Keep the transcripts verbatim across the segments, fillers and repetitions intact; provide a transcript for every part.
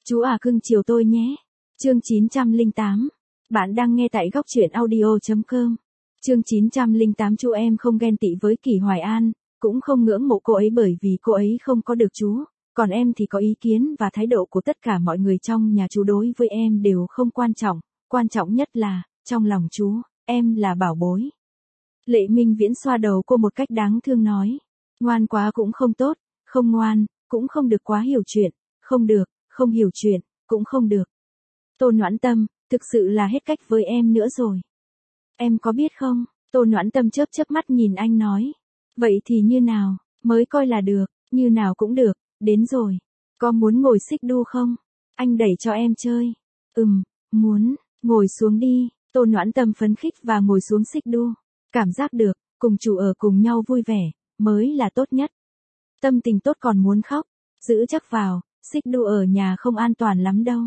Chú à cưng chiều tôi nhé. Chương chín trăm lẻ tám. Bạn đang nghe tại góc truyện audio chấm com. Chương chín trăm lẻ tám. Chú em không ghen tị với Kỳ Hoài An, cũng không ngưỡng mộ cô ấy bởi vì cô ấy không có được chú, còn em thì có ý kiến và thái độ của tất cả mọi người trong nhà chú đối với em đều không quan trọng, quan trọng nhất là, trong lòng chú, em là bảo bối. Lệ Minh Viễn xoa đầu cô một cách đáng thương nói, ngoan quá cũng không tốt, không ngoan, cũng không được quá hiểu chuyện, không được, không hiểu chuyện, cũng không được. Tô Noãn Tâm, thực sự là hết cách với em nữa rồi. Em có biết không, Tô Noãn Tâm chớp chớp mắt nhìn anh nói. Vậy thì như nào, mới coi là được, như nào cũng được, đến rồi. Có muốn ngồi xích đu không? Anh đẩy cho em chơi. Ừm, muốn, ngồi xuống đi. Tô Noãn Tâm phấn khích và ngồi xuống xích đu. Cảm giác được, cùng chủ ở cùng nhau vui vẻ, mới là tốt nhất. Tâm tình tốt còn muốn khóc, giữ chắc vào, xích đu ở nhà không an toàn lắm đâu.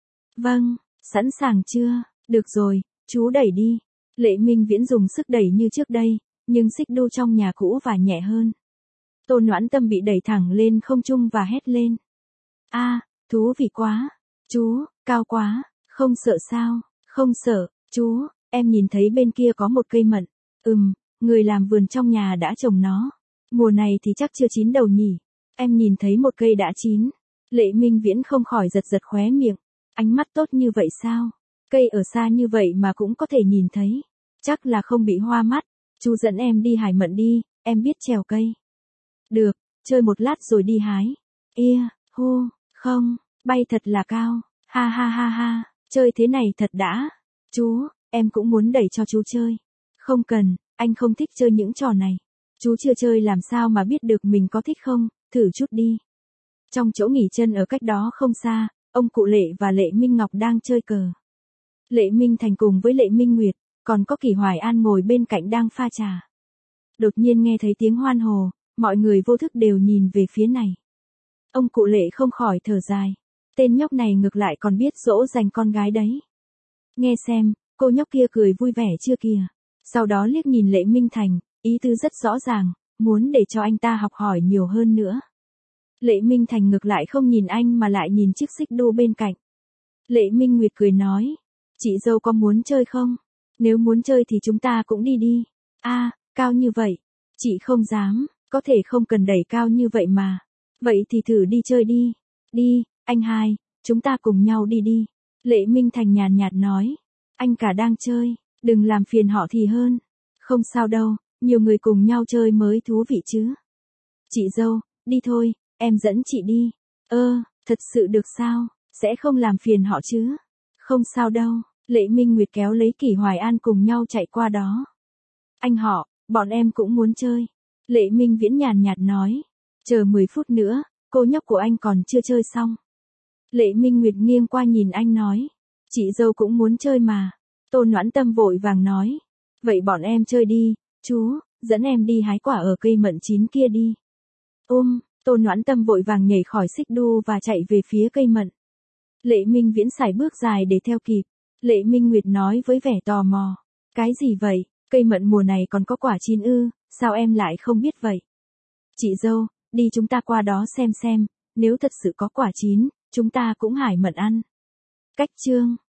Vâng, sẵn sàng chưa? Được rồi, chú đẩy đi. Lệ Minh Viễn dùng sức đẩy như trước đây, nhưng xích đu trong nhà cũ và nhẹ hơn. Tô Noãn Tâm bị đẩy thẳng lên không trung và hét lên. A, à, thú vị quá. Chú, cao quá, không sợ sao? Không sợ, chú, em nhìn thấy bên kia có một cây mận. Ừm, người làm vườn trong nhà đã trồng nó. Mùa này thì chắc chưa chín đầu nhỉ. Em nhìn thấy một cây đã chín. Lệ Minh Viễn không khỏi giật giật khóe miệng. Ánh mắt tốt như vậy sao? Cây ở xa như vậy mà cũng có thể nhìn thấy. Chắc là không bị hoa mắt. Chú dẫn em đi hái mận đi, em biết trèo cây. Được, chơi một lát rồi đi hái. Ia, hô, không, bay thật là cao. Ha ha ha ha, chơi thế này thật đã. Chú, em cũng muốn đẩy cho chú chơi. Không cần, anh không thích chơi những trò này. Chú chưa chơi làm sao mà biết được mình có thích không, thử chút đi. Trong chỗ nghỉ chân ở cách đó không xa, ông cụ Lệ và Lệ Minh Ngọc đang chơi cờ. Lệ Minh Thành cùng với Lệ Minh Nguyệt, còn có Kỳ Hoài An ngồi bên cạnh đang pha trà. Đột nhiên nghe thấy tiếng hoan hô, mọi người vô thức đều nhìn về phía này. Ông cụ Lệ không khỏi thở dài. Tên nhóc này ngược lại còn biết dỗ dành con gái đấy. Nghe xem, cô nhóc kia cười vui vẻ chưa kìa. Sau đó liếc nhìn Lệ Minh Thành, ý tứ rất rõ ràng, muốn để cho anh ta học hỏi nhiều hơn nữa. Lệ Minh Thành ngược lại không nhìn anh mà lại nhìn chiếc xích đu bên cạnh. Lệ Minh Nguyệt cười nói, chị dâu có muốn chơi không? Nếu muốn chơi thì chúng ta cũng đi đi. A, à, cao như vậy. Chị không dám, có thể không cần đẩy cao như vậy mà. Vậy thì thử đi chơi đi. Đi, anh hai, chúng ta cùng nhau đi đi. Lệ Minh Thành nhàn nhạt nói. Anh cả đang chơi, đừng làm phiền họ thì hơn. Không sao đâu, nhiều người cùng nhau chơi mới thú vị chứ. Chị dâu, đi thôi, em dẫn chị đi. Ơ, thật sự được sao, sẽ không làm phiền họ chứ. Không sao đâu. Lệ Minh Nguyệt kéo lấy Kỳ Hoài An cùng nhau chạy qua đó. Anh họ, bọn em cũng muốn chơi. Lệ Minh Viễn nhàn nhạt nói. Chờ mười phút nữa, cô nhóc của anh còn chưa chơi xong. Lệ Minh Nguyệt nghiêng qua nhìn anh nói. Chị dâu cũng muốn chơi mà. Tô Noãn Tâm vội vàng nói. Vậy bọn em chơi đi, chú, dẫn em đi hái quả ở cây mận chín kia đi. Ôm, Tô Noãn Tâm vội vàng nhảy khỏi xích đu và chạy về phía cây mận. Lệ Minh Viễn sải bước dài để theo kịp. Lệ Minh Nguyệt nói với vẻ tò mò. Cái gì vậy, cây mận mùa này còn có quả chín ư, sao em lại không biết vậy? Chị dâu, đi chúng ta qua đó xem xem, nếu thật sự có quả chín, chúng ta cũng hái mận ăn. Cách chương